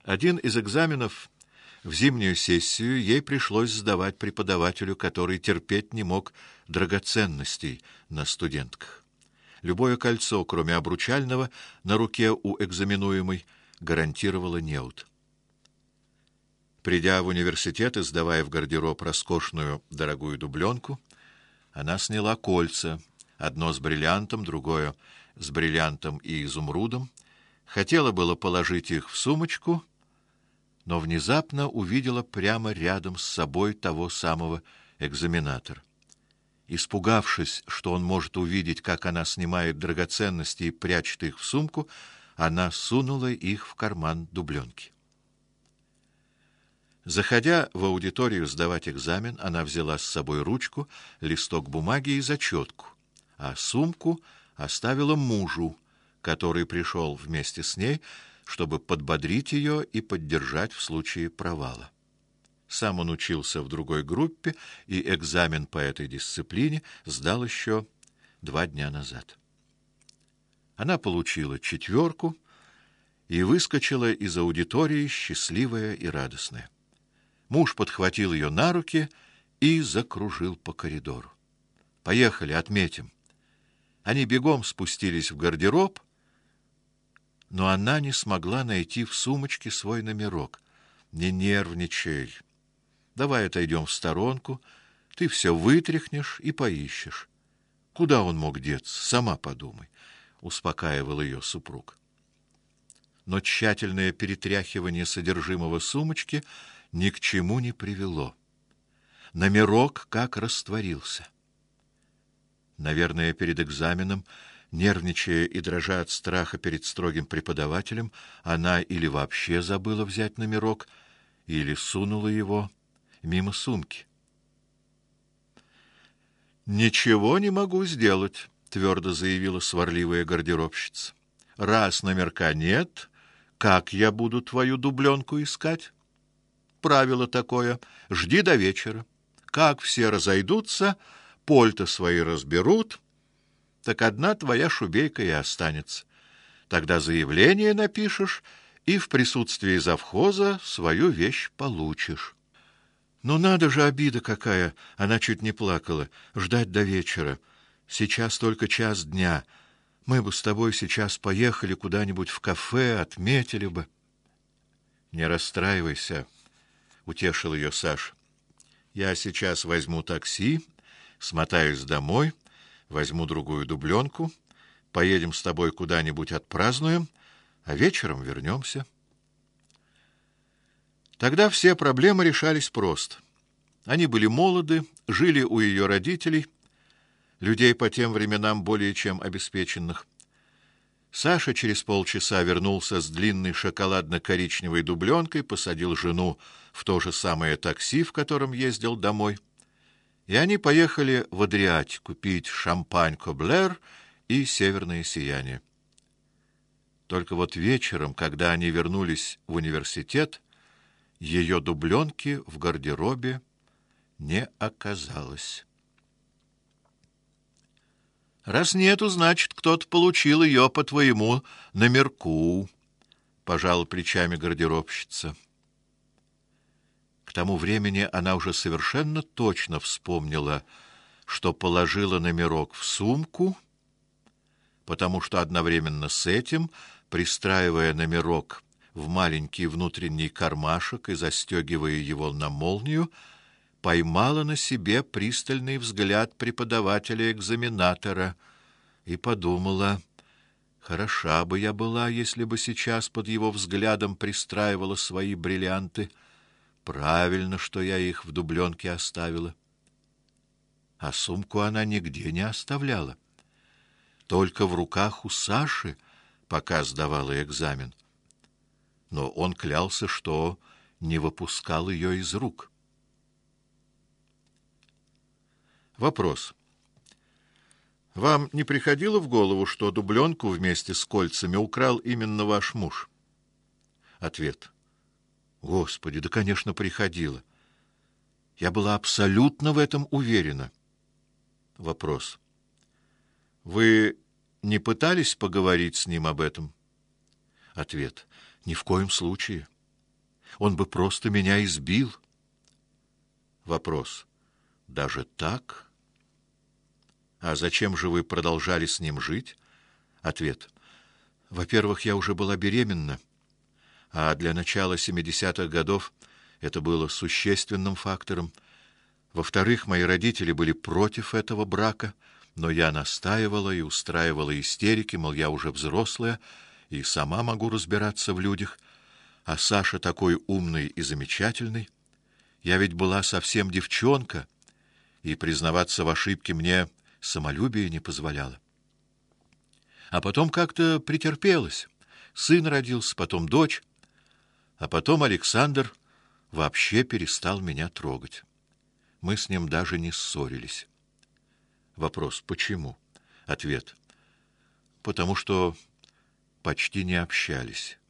Один из экзаменов в зимнюю сессию ей пришлось сдавать преподавателю, который терпеть не мог драгоценностей на студентках. Любое кольцо, кроме обручального, на руке у экзаменуемой гарантировало неуд. Придя в университет и сдавая в гардероб роскошную дорогую дубленку, она сняла кольца, одно с бриллиантом, другое с бриллиантом и изумрудом, хотела было положить их в сумочку, но внезапно увидела прямо рядом с собой того самого экзаменатора. Испугавшись, что он может увидеть, как она снимает драгоценности и прячет их в сумку, она сунула их в карман дубленки. Заходя в аудиторию сдавать экзамен, она взяла с собой ручку, листок бумаги и зачетку, а сумку оставила мужу, который пришел вместе с ней, чтобы подбодрить ее и поддержать в случае провала. Сам он учился в другой группе, и экзамен по этой дисциплине сдал еще 2 дня назад. Она получила 4 и выскочила из аудитории счастливая и радостная. Муж подхватил ее на руки и закружил по коридору. «Поехали, отметим». Они бегом спустились в гардероб, но она не смогла найти в сумочке свой номерок. «Не нервничай. Давай отойдем в сторонку, ты все вытряхнешь и поищешь. Куда он мог деться, сама подумай», — успокаивал ее супруг. Но тщательное перетряхивание содержимого сумочки ни к чему не привело. Номерок как растворился. Наверное, перед экзаменом, нервничая и дрожа от страха перед строгим преподавателем, она или вообще забыла взять номерок, или сунула его мимо сумки. «Ничего не могу сделать», — твердо заявила сварливая гардеробщица. «Раз номерка нет, как я буду твою дубленку искать? Правило такое: жди до вечера. Как все разойдутся, пальто свои разберут, так одна твоя шубейка и останется. Тогда заявление напишешь и в присутствии завхоза свою вещь получишь». Ну надо же, обида какая! Она чуть не плакала. Ждать до вечера. Сейчас только 1:00 дня. Мы бы с тобой сейчас поехали куда-нибудь в кафе, отметили бы. Не расстраивайся, утешил ее Саша. Я сейчас возьму такси, смотаюсь домой, возьму другую дубленку, поедем с тобой куда-нибудь отпразднуем, а вечером вернемся. Тогда все проблемы решались просто. Они были молоды, жили у ее родителей, людей по тем временам более чем обеспеченных. Саша через полчаса вернулся с длинной шоколадно-коричневой дубленкой, посадил жену в то же самое такси, в котором ездил домой, и они поехали в Адриатику пить шампань Коблер и северное сияние. Только вот вечером, когда они вернулись в университет, ее дубленки в гардеробе не оказалось. «Раз нету, значит, кто-то получил ее по твоему номерку», — пожала плечами гардеробщица. К тому времени она уже совершенно точно вспомнила, что положила номерок в сумку, потому что одновременно с этим, пристраивая номерок в маленький внутренний кармашек и застегивая его на молнию, поймала на себе пристальный взгляд преподавателя-экзаменатора и подумала: хороша бы я была, если бы сейчас под его взглядом пристраивала свои бриллианты. Правильно, что я их в дубленке оставила. А сумку она нигде не оставляла, только в руках у Саши, пока сдавала экзамен. Но он клялся, что не выпускал ее из рук. Вопрос. Вам не приходило в голову, что дубленку вместе с кольцами украл именно ваш муж? Ответ. Господи, да, конечно, приходило. Я была абсолютно в этом уверена. Вопрос. Вы не пытались поговорить с ним об этом? Ответ. Ни в коем случае. Он бы просто меня избил. Вопрос. Даже так? А зачем же вы продолжали с ним жить? Ответ. Во-первых, я уже была беременна, а для начала 70-х годов это было существенным фактором. Во-вторых, мои родители были против этого брака, но я настаивала и устраивала истерики, мол, я уже взрослая и сама могу разбираться в людях, а Саша такой умный и замечательный. Я ведь была совсем девчонка, и признаваться в ошибке мне самолюбие не позволяло. А потом как-то претерпелась. Сын родился, потом дочь, а потом Александр вообще перестал меня трогать. Мы с ним даже не ссорились. Вопрос: почему? Ответ: потому что почти не общались.